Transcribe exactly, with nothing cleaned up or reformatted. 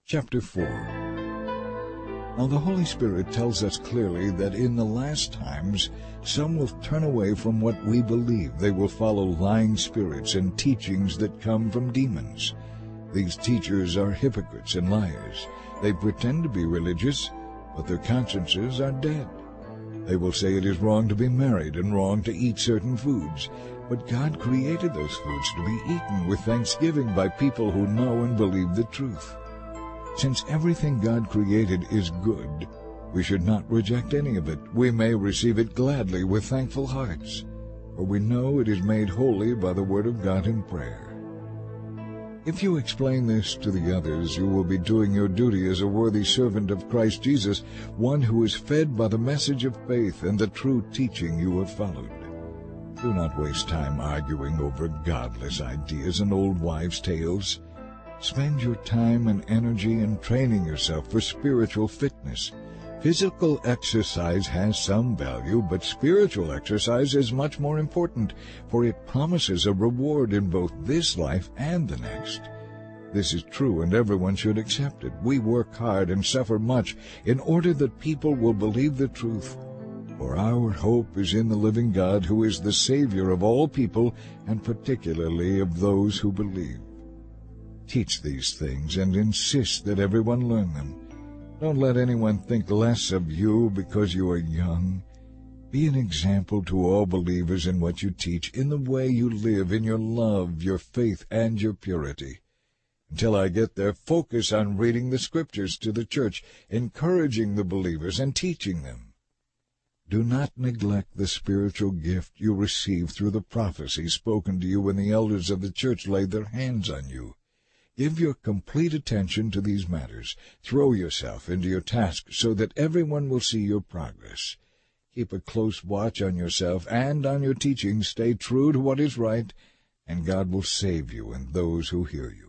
Chapter four. Now the Holy Spirit tells us clearly that in the last times some will turn away from what we believe. They will follow lying spirits and teachings that come from demons. These teachers are hypocrites and liars. They pretend to be religious, but their consciences are dead. They will say it is wrong to be married and wrong to eat certain foods, but God created those foods to be eaten with thanksgiving by people who know and believe the truth. Since everything God created is good, we should not reject any of it. We may receive it gladly with thankful hearts, for we know it is made holy by the word of God in prayer. If you explain this to the others, you will be doing your duty as a worthy servant of Christ Jesus, one who is fed by the message of faith and the true teaching you have followed. Do not waste time arguing over godless ideas and old wives' tales. Spend your time and energy in training yourself for spiritual fitness. Physical exercise has some value, but spiritual exercise is much more important, for it promises a reward in both this life and the next. This is true, and everyone should accept it. We work hard and suffer much in order that people will believe the truth. For our hope is in the living God, who is the Savior of all people, and particularly of those who believe. Teach these things and insist that everyone learn them. Don't let anyone think less of you because you are young. Be an example to all believers in what you teach, in the way you live, in your love, your faith, and your purity. Until I get there, focus on reading the Scriptures to the church, encouraging the believers and teaching them. Do not neglect the spiritual gift you received through the prophecy spoken to you when the elders of the church laid their hands on you. Give your complete attention to these matters. Throw yourself into your task so that everyone will see your progress. Keep a close watch on yourself and on your teaching. Stay true to what is right, and God will save you and those who hear you.